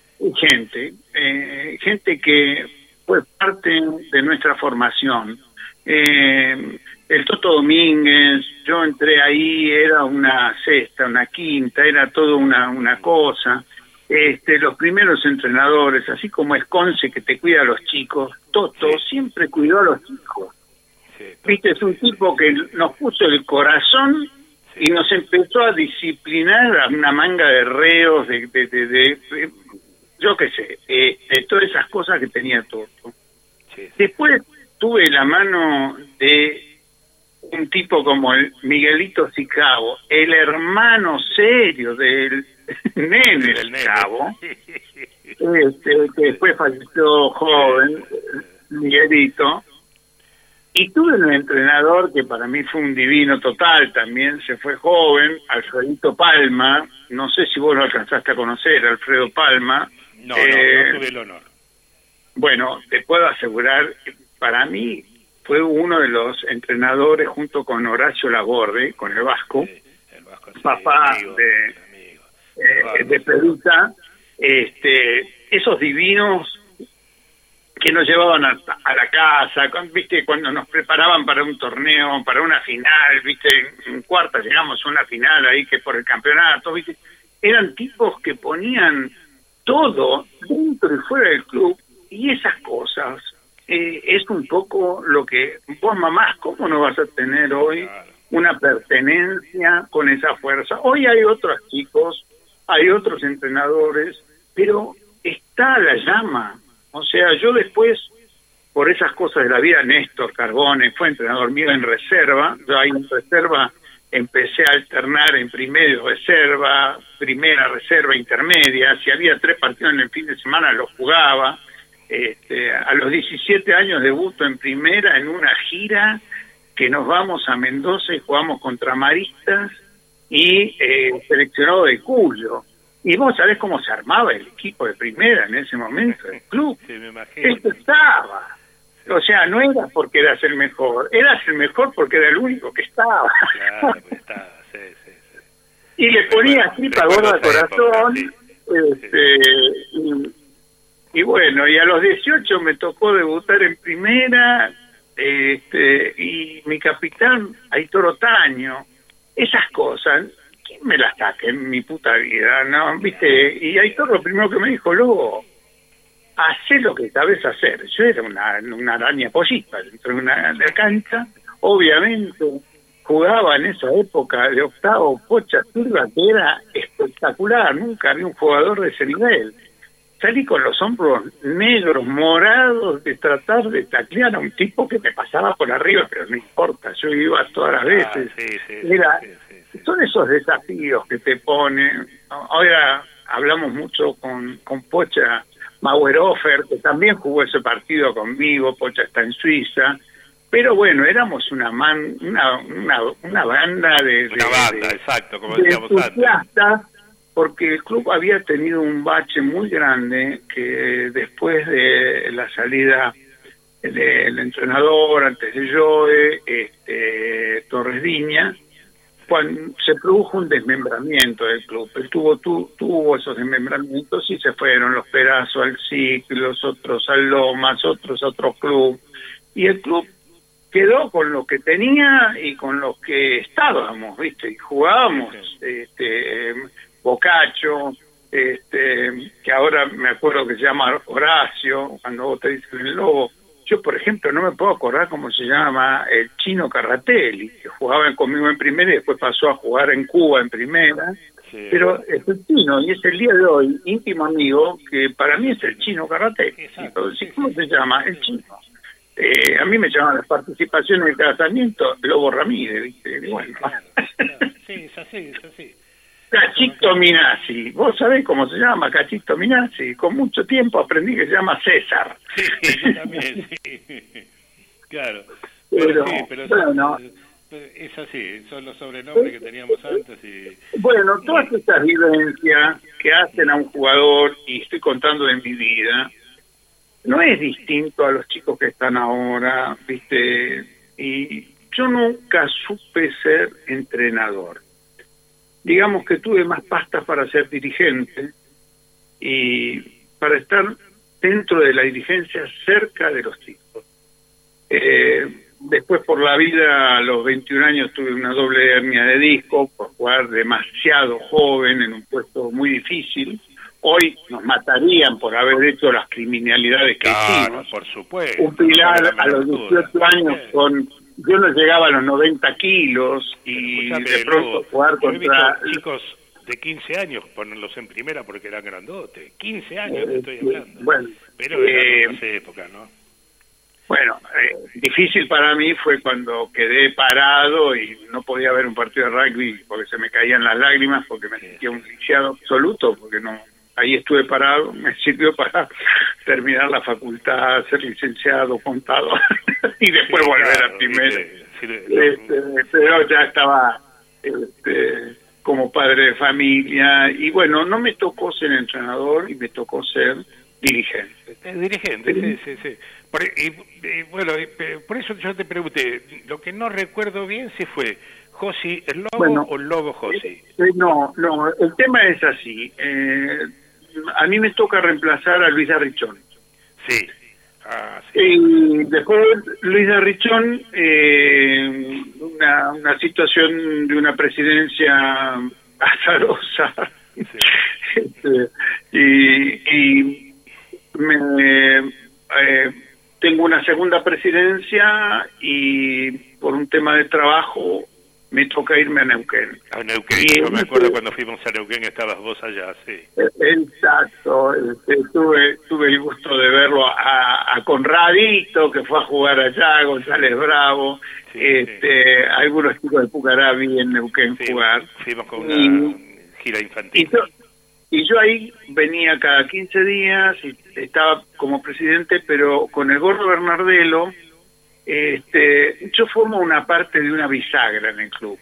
gente que fue parte de nuestra formación. El Toto Domínguez, yo entré ahí, era una sexta, una quinta, era todo una cosa. Los primeros entrenadores, así como Esconce que te cuida a los chicos, Toto siempre cuidó a los chicos. Viste, es un tipo que nos puso el corazón y nos empezó a disciplinar a una manga de reos, de yo qué sé, todas esas cosas que tenía Toto. Después tuve la mano de un tipo como el Miguelito Sicabo, el hermano serio del nene Sicabo, que después falleció joven, Miguelito. Y tuve un entrenador que para mí fue un divino total, también se fue joven, Alfredito Palma, no sé si vos lo alcanzaste a conocer, Alfredo Palma. No tuve el honor. Bueno, te puedo asegurar que para mí fue uno de los entrenadores junto con Horacio Laborde, con el Vasco, papá amigo. De Perita, esos divinos que nos llevaban a la casa, viste, cuando nos preparaban para un torneo, para una final, viste, en cuarta llegamos a una final ahí que por el campeonato, viste, eran tipos que ponían todo dentro y fuera del club, y esas cosas es un poco lo que vos, mamás, ¿cómo no vas a tener hoy una pertenencia con esa fuerza? Hoy hay otros chicos, hay otros entrenadores, pero está la llama. O sea, yo después, por esas cosas de la vida, Néstor Carbone fue entrenador mío en reserva. Yo ahí en reserva empecé a alternar en primero reserva, primera reserva, intermedia. Si había 3 partidos en el fin de semana, los jugaba. A los 17 años debuto en primera en una gira que nos vamos a Mendoza y jugamos contra Maristas y seleccionado de Cuyo. Y vos sabés cómo se armaba el equipo de primera en ese momento, el club. Sí, me imagino. Esto estaba. O sea, no era porque eras el mejor porque era el único que estaba. Claro, pues estaba, sí. Y le ponía tripa gorda corazón. Y bueno, y a los 18 me tocó debutar en primera, y mi capitán, Aitor Otaño, esas cosas, ¿quién me las saque en mi puta vida? ¿No? ¿Viste? Y Aitor lo primero que me dijo, luego, hacé lo que sabes hacer. Yo era una araña pollita dentro de una cancha, obviamente jugaba en esa época de octavo Pocha Silva, que era espectacular, nunca había un jugador de ese nivel. Salí con los hombros negros, morados, de tratar de taclear a un tipo que me pasaba por arriba, pero no importa, yo iba todas las veces. Son esos desafíos que te ponen. Ahora hablamos mucho con Pocha Mauerhofer, que también jugó ese partido conmigo. Pocha está en Suiza, pero bueno, éramos una banda exacto, como decíamos antes, porque el club había tenido un bache muy grande, que después de la salida del entrenador, antes de Joe, Torres Viña, cuando se produjo un desmembramiento del club. Él tuvo esos desmembramientos y se fueron los Perazo al SIC, los otros al Lomas, otros a otro club, y el club quedó con lo que tenía y con lo que estábamos, ¿viste? Y jugábamos, Bocacho, que ahora me acuerdo que se llama Horacio, cuando vos te dicen el Lobo. Yo, por ejemplo, no me puedo acordar cómo se llama el Chino Carratelli, que jugaba conmigo en primera y después pasó a jugar en Cuba en primera. Sí. Pero es el Chino, y es el día de hoy íntimo amigo, que para mí es el Chino Carratelli. Entonces, ¿cómo se llama? El Chino. A mí me llaman las participaciones del casamiento Lobo Ramírez, ¿viste? Bueno. Sí, es así. Cachito Minasi, ¿vos sabés cómo se llama Cachito Minasi? Con mucho tiempo aprendí que se llama César. Sí, yo también, sí. Claro. Pero bueno, es así, son los sobrenombres que teníamos antes. Y bueno, todas estas vivencias que hacen a un jugador, y estoy contando de mi vida, no es distinto a los chicos que están ahora, ¿viste? Y yo nunca supe ser entrenador. Digamos que tuve más pastas para ser dirigente y para estar dentro de la dirigencia cerca de los chicos. Después, por la vida, a los 21 años tuve una doble hernia de disco por jugar demasiado joven en un puesto muy difícil. Hoy nos matarían por haber hecho las criminalidades que hicimos. Por supuesto. Un Pilar a los 18 años yo no llegaba a los 90 kilos y de pronto jugar contra chicos de 15 años, ponerlos en primera porque eran grandotes. 15 años estoy hablando. Bueno, pero en esa época, ¿no? Bueno, difícil para mí fue cuando quedé parado y no podía ver un partido de rugby porque se me caían las lágrimas, porque me sentía un lisiado absoluto, porque no. Ahí estuve parado, me sirvió para terminar la facultad, ser licenciado, contador, y después volver a primero. Pero ya estaba como padre de familia, y bueno, no me tocó ser entrenador y me tocó ser dirigente. Dirigente, sí. Por eso yo te pregunté, lo que no recuerdo bien si fue Josi el Lobo o el Lobo Josi. No, el tema es así. A mí me toca reemplazar a Luis Arrichón. Sí. Y después Luis Arrichón, una situación de una presidencia azarosa. Sí. y tengo una segunda presidencia y por un tema de trabajo me toca irme a Neuquén. Yo me acuerdo cuando fuimos a Neuquén, estabas vos allá, sí. Exacto, tuve el gusto de verlo a Conradito, que fue a jugar allá, González Bravo, algunos chicos de Pucará vi en Neuquén jugar. Fuimos con una gira infantil. Y yo ahí venía cada 15 días, y estaba como presidente, pero con el Gordo Bernardelo, yo formo una parte de una bisagra en el club.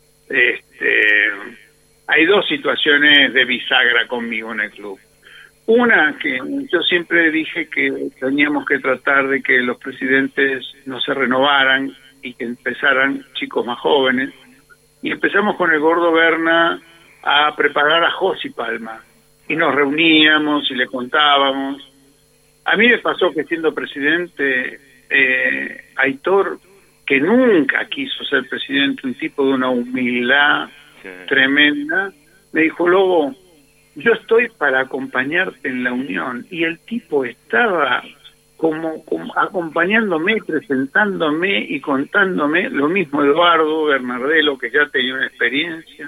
Hay dos situaciones de bisagra conmigo en el club. Una, que yo siempre dije que teníamos que tratar de que los presidentes no se renovaran y que empezaran chicos más jóvenes. Y empezamos con el Gordo Berna a preparar a Josi Palma. Y nos reuníamos y le contábamos. A mí me pasó que siendo presidente, Aitor, que nunca quiso ser presidente, un tipo de una humildad tremenda, me dijo: Lobo, yo estoy para acompañarte en la unión. Y el tipo estaba como acompañándome, presentándome y contándome, lo mismo Eduardo Bernardelo, que ya tenía una experiencia.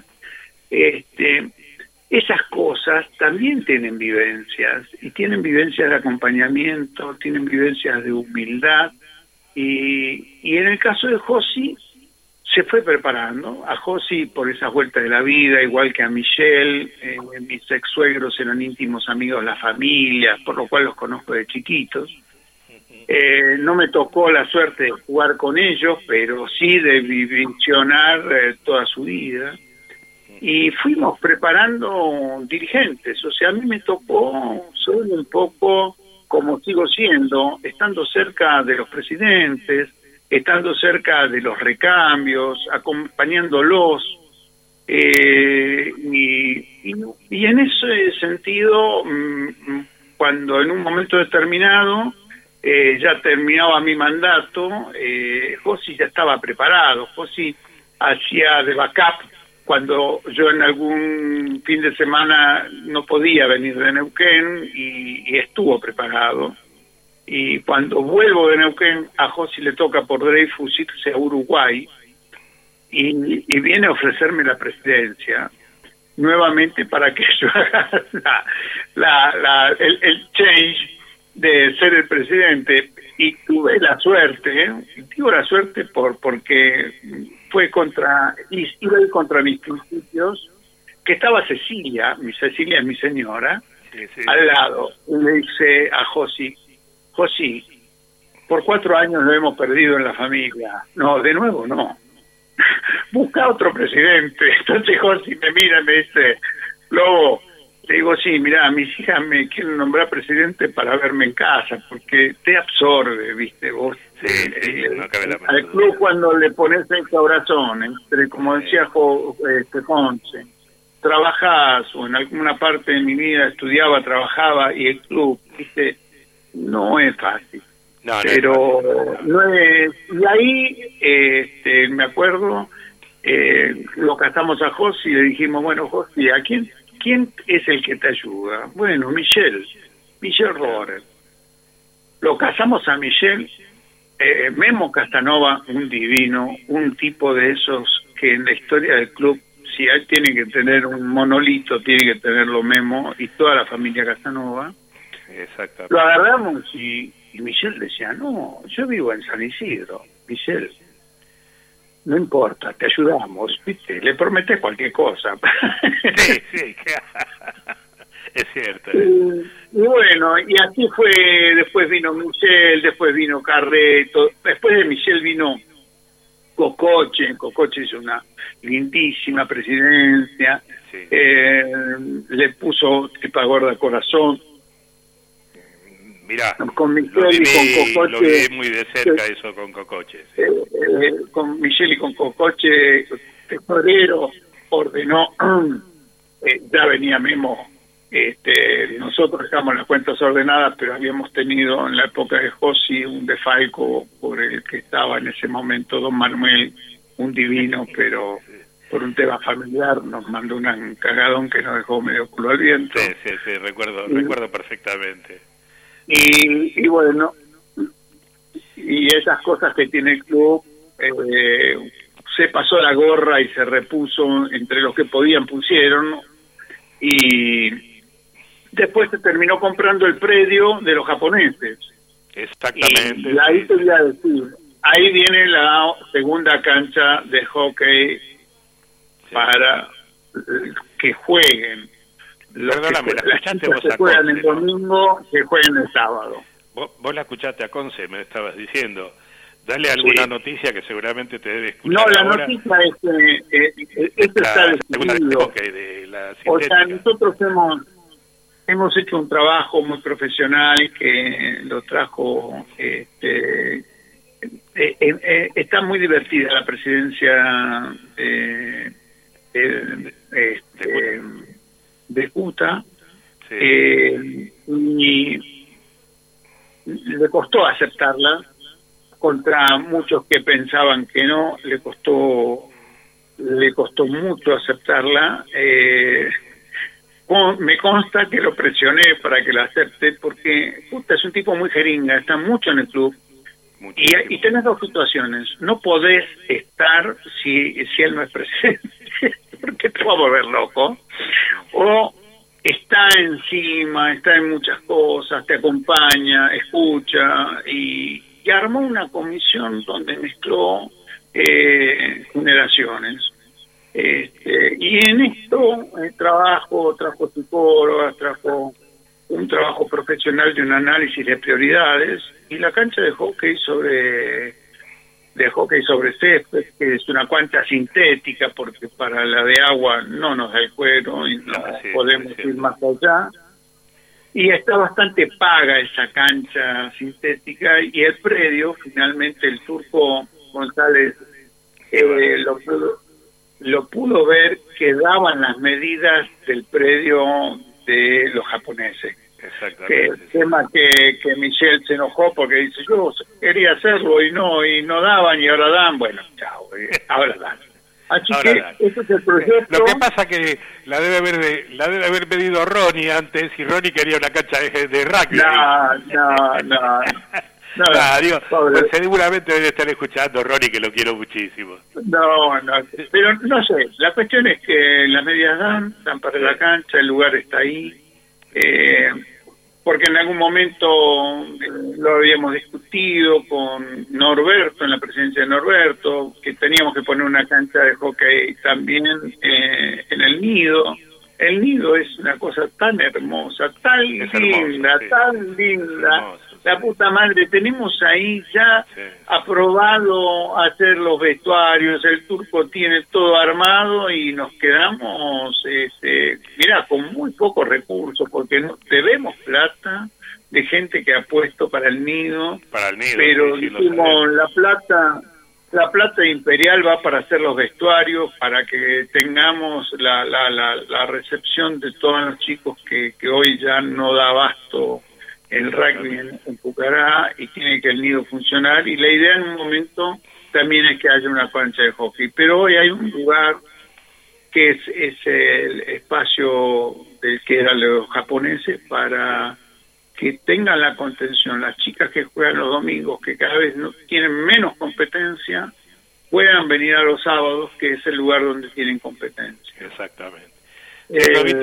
Esas cosas también tienen vivencias, y tienen vivencias de acompañamiento, tienen vivencias de humildad, y en el caso de Josi, se fue preparando. A Josi por esas vueltas de la vida, igual que a Michelle, mis ex suegros eran íntimos amigos de la familia, por lo cual los conozco de chiquitos. No me tocó la suerte de jugar con ellos, pero sí de visionar toda su vida. Y fuimos preparando dirigentes. O sea, a mí me tocó, soy un poco como sigo siendo, estando cerca de los presidentes, estando cerca de los recambios, acompañándolos, y en ese sentido, cuando en un momento determinado ya terminaba mi mandato, Josi ya estaba preparado. Josi hacía de backup cuando yo en algún fin de semana no podía venir de Neuquén, y estuvo preparado. Y cuando vuelvo de Neuquén, a Josi le toca por Dreyfus irse a Uruguay, y viene a ofrecerme la presidencia nuevamente para que yo haga el change de ser el presidente. Y tuve la suerte, digo la suerte porque fue iba a ir contra mis principios, que estaba Cecilia es mi señora, sí. Al lado, y le dice a Josi, por 4 años lo hemos perdido en la familia. No, de nuevo no. Busca otro presidente. Entonces Josi me mira y me dice, Lobo, le digo, sí, mirá, mis hijas me quieren nombrar presidente para verme en casa, porque te absorbe, viste, vos. No cabe la al club cuando le pones el corazón, como decía Ponce, trabajás, o en alguna parte de mi vida estudiaba, trabajaba, y el club, viste, no es fácil. Pero no es. Y ahí, me acuerdo, lo casamos a Josi y le dijimos, bueno, Josi, ¿a quién es el que te ayuda? Bueno, Michelle Rohrer. Lo casamos a Michelle. Memo Castanova, un divino, un tipo de esos que en la historia del club, si él tiene que tener un monolito, tiene que tenerlo Memo y toda la familia Castanova. Exactamente. Lo agarramos y Michelle decía, no, yo vivo en San Isidro. Michelle, no importa, te ayudamos, ¿viste? Le prometés cualquier cosa. Sí, es cierto. Y bueno, y así fue. Después vino Michelle, después vino Carreto, después de Michelle vino Cocoche hizo una lindísima presidencia, sí. Le puso tripa gorda corazón. Mirá, con Michelle y con Cocoche, lo vi muy de cerca eso con Cocoche. Sí. Con Michelle y con Cocoche, Tesorero ordenó, ya venía Memo, nosotros dejamos las cuentas ordenadas, pero habíamos tenido en la época de Josi un defalco por el que estaba en ese momento don Manuel, un divino, pero por un tema familiar nos mandó un cagadón que nos dejó medio culo al viento. Sí, recuerdo perfectamente. Y bueno, y esas cosas que tiene el club, se pasó la gorra y se repuso, entre los que podían pusieron, y después se terminó comprando el predio de los japoneses. Exactamente. Y ahí te voy a decir, ahí viene la segunda cancha de hockey para que jueguen. Perdóname, la escuchaste vos a Conce, juegan el domingo, se juegan el sábado. Vos la escuchaste a Conce, me estabas diciendo. Dale alguna noticia que seguramente te debe escuchar. No, la ahora. Noticia es que esto está decidido. O sea, nosotros hemos hecho un trabajo muy profesional que lo trajo. Está muy divertida la presidencia de UTA, sí. Y le costó aceptarla contra muchos que pensaban que no, le costó mucho aceptarla, me consta que lo presioné para que lo acepte, porque es un tipo muy jeringa, está mucho en el club. Y tenés dos situaciones. No podés estar si él no es presente, porque te va a volver loco. O está encima, está en muchas cosas, te acompaña, escucha, y armó una comisión donde mezcló generaciones. Y en esto trajo psicólogas, trajo un trabajo profesional de un análisis de prioridades, y la cancha de hockey sobre césped, que es una cancha sintética, porque para la de agua no nos da el cuero y no podemos ir más allá. Y está bastante paga esa cancha sintética, y el predio, finalmente el turco González lo pudo ver, que daban las medidas del predio de los japoneses. Exactamente. El tema que Michelle se enojó porque dice, yo quería hacerlo y no daban, y ahora dan. Bueno, chao, ahora dan. Así ahora que dan. ese es el proyecto. Lo que pasa que la debe haber pedido Ronnie antes, y Ronnie quería una cancha de rugby. No, Dios, pues seguramente debe estar escuchando Ronnie, que lo quiero muchísimo. No, pero no sé, la cuestión es que las medias dan para la cancha, el lugar está ahí, porque en algún momento lo habíamos discutido con Norberto, en la presidencia de Norberto, que teníamos que poner una cancha de hockey también en el Nido. El Nido es una cosa tan hermosa, tan linda. Hermoso, la puta madre, tenemos ahí ya aprobado hacer los vestuarios, el turco tiene todo armado, y nos quedamos, con muy pocos recursos, porque debemos plata de gente que ha puesto para el Nido, pero dijimos, la plata imperial va para hacer los vestuarios, para que tengamos la recepción de todos los chicos que hoy ya no da abasto el rugby en Pucará, y tiene que el Nido funcionar, y la idea en un momento también es que haya una cancha de hockey, pero hoy hay un lugar que es el espacio del que eran los japoneses, para que tengan la contención, las chicas que juegan los domingos, que cada vez tienen menos competencia, puedan venir a los sábados, que es el lugar donde tienen competencia. Exactamente. Yo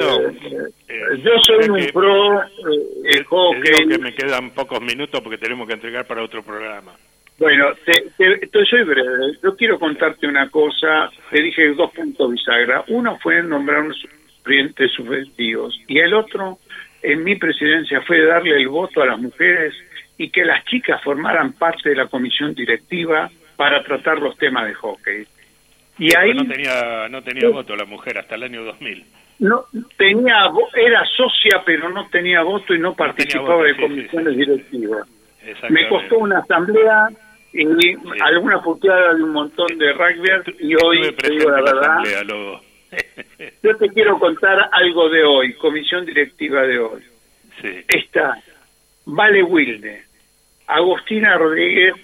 soy un pro el hockey. Te digo que me quedan pocos minutos porque tenemos que entregar para otro programa. Bueno, soy breve. Yo quiero contarte una cosa. Te dije 2 puntos bisagra. Uno fue nombrar unos clientes subjetivos, y el otro, en mi presidencia, fue darle el voto a las mujeres y que las chicas formaran parte de la comisión directiva para tratar los temas de hockey. Y pero ahí no tenía voto la mujer hasta el año 2000. No tenía, era socia, pero no tenía voto y no participaba de comisiones directivas. Me costó una asamblea y alguna puteada de un montón de rugbyers, y hoy, te digo la verdad, yo te quiero contar algo de hoy, comisión directiva de hoy. Sí. Está Vale Wilde, Agustina Rodríguez,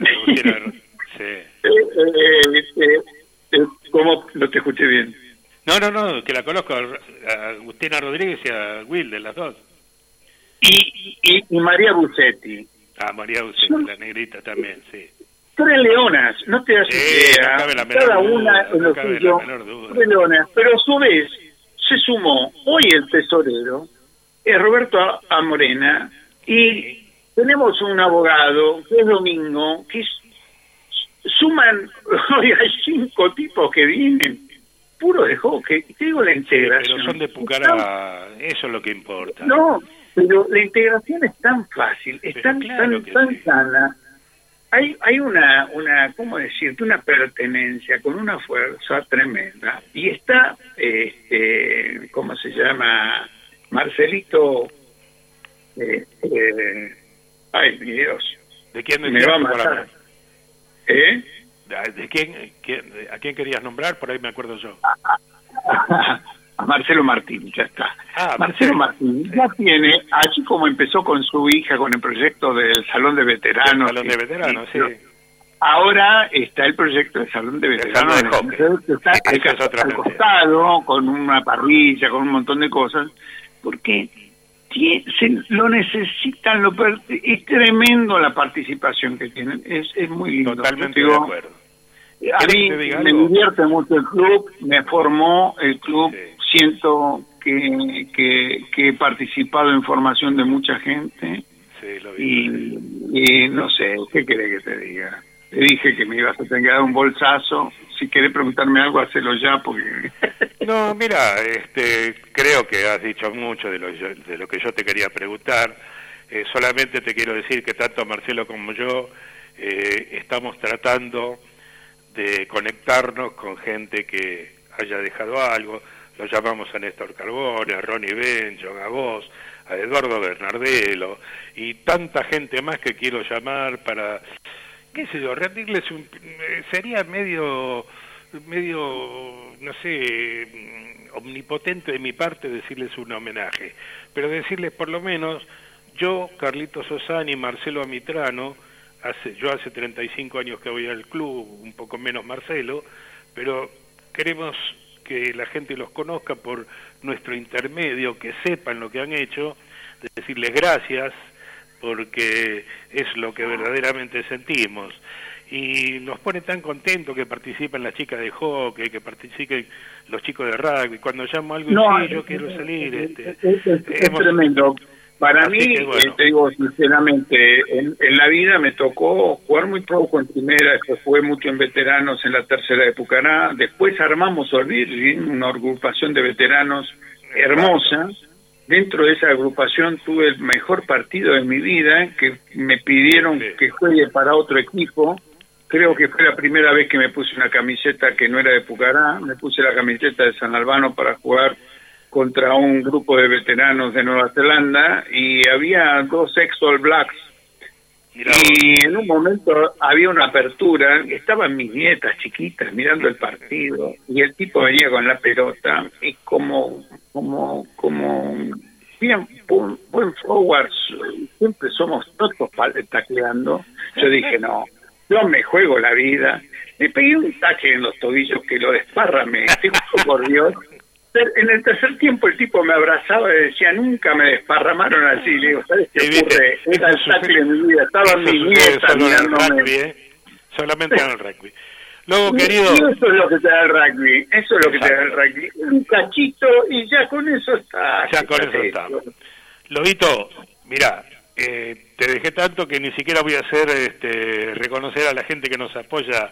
¿cómo no te escuché bien? No, que la conozco, a Agustina Rodríguez y a Wilde, las dos. Y María Bucetti. María Bucetti, la negrita también, sí. 3 leonas, no te das idea, cada una en lo suyo, 3 leonas, pero a su vez se sumó hoy el tesorero, Roberto Amorena, y tenemos un abogado, que es Domingo, que suman, hoy hay 5 tipos que vienen, puro de hockey, te digo la integración. Pero son de Pucará, eso es lo que importa. No, pero la integración es tan fácil, es tan sana. Hay una, ¿cómo decirte? Una pertenencia con una fuerza tremenda. Y está, ¿cómo se llama? Marcelito, ay, mi Dios. ¿De quién me va a matar? ¿De quién? ¿A quién querías nombrar? Por ahí me acuerdo yo. A Marcelo Martín, ya está. Marcelo Martín ya tiene, así como empezó con su hija con el proyecto del Salón de Veteranos. El Salón de Veteranos, sí. ahora está el proyecto de Salón de Veteranos, que está al costado, con una parrilla, con un montón de cosas, porque lo necesitan, es tremendo la participación que tienen, es muy lindo. Totalmente de acuerdo. A mí me divierte mucho el club, me formó el club, sí. Siento que he participado en formación de mucha gente. Sí, lo vi. Y no sé, ¿qué querés que te diga? Te dije que me ibas a tener que dar un bolsazo. Si querés preguntarme algo, hacelo ya, porque... No, mira, creo que has dicho mucho de lo que yo te quería preguntar. Solamente te quiero decir que tanto Marcelo como yo estamos tratando de conectarnos con gente que haya dejado algo. Lo llamamos a Néstor Carbone, a Ronnie Benjon, a vos, a Eduardo Bernardelo y tanta gente más que quiero llamar para, qué sé yo, rendirles sería medio, no sé, omnipotente de mi parte decirles un homenaje, pero decirles por lo menos, yo, Carlito Sosani, Marcelo Amitrano, yo hace 35 años que voy al club, un poco menos Marcelo, pero queremos que la gente los conozca por nuestro intermedio, que sepan lo que han hecho, decirles gracias, porque es lo que verdaderamente sentimos. Y nos pone tan contentos que participen las chicas de hockey, que participen los chicos de rugby. Cuando llamo algo y yo quiero salir... Es tremendo. Para mí, bueno, te digo sinceramente, en la vida me tocó jugar muy poco en primera, después jugué mucho en veteranos en la tercera de Pucará, después armamos Orville, una agrupación de veteranos hermosa. Dentro de esa agrupación tuve el mejor partido de mi vida, que me pidieron que juegue para otro equipo. Creo que fue la primera vez que me puse una camiseta que no era de Pucará, me puse la camiseta de San Albano para jugar contra un grupo de veteranos de Nueva Zelanda, y había 2 ex-All Blacks. Y en un momento había una apertura, estaban mis nietas chiquitas mirando el partido, y el tipo venía con la pelota, y como bien, buen forward, siempre somos todos tacleando. Yo dije, no, yo me juego la vida. Me pegué un tackle en los tobillos que lo desparramé, te juro por Dios. En el tercer tiempo el tipo me abrazaba y decía, nunca me desparramaron así. Le digo, ¿sabes qué ocurre? Era el tackle de mi vida, estaban mis nietas mirándome. Solamente en el rugby. Luego, querido... Eso es lo que te da el rugby, eso es lo que te da el rugby. Un cachito y ya con eso está. Ya con eso está. Lobito, mira, te dejé tanto que ni siquiera voy a hacer reconocer a la gente que nos apoya,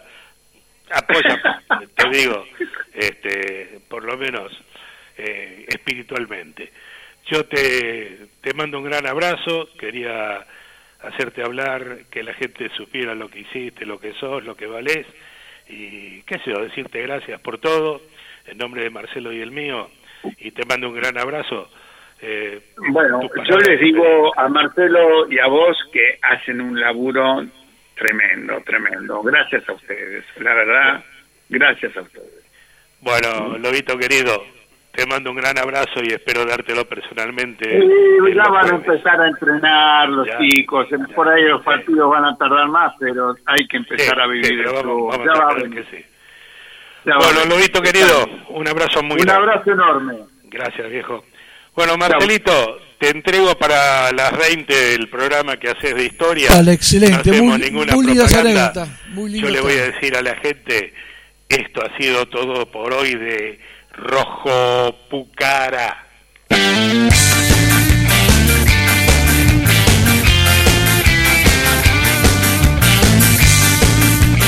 te digo, por lo menos espiritualmente. Yo te mando un gran abrazo, quería hacerte hablar, que la gente supiera lo que hiciste, lo que sos, lo que valés, y qué sé yo, decirte gracias por todo, en nombre de Marcelo y el mío, y te mando un gran abrazo. Bueno, yo les digo a Marcelo y a vos que hacen un laburo tremendo. Gracias a ustedes, la verdad, gracias a ustedes. Bueno, Lobito querido, te mando un gran abrazo y espero dártelo personalmente. Sí, ya van a empezar a entrenar los chicos, por ahí los partidos van a tardar más, pero hay que empezar a vivir eso. Vamos a ver que sí. Bueno, Lobito querido, un abrazo muy grande. Un abrazo enorme. Gracias, viejo. Bueno, Marcelito, te entrego para las 20 el programa que haces de historia. Dale, excelente, no muy linda anécdota. Yo le voy a decir a la gente, esto ha sido todo por hoy de Rojo Pucará.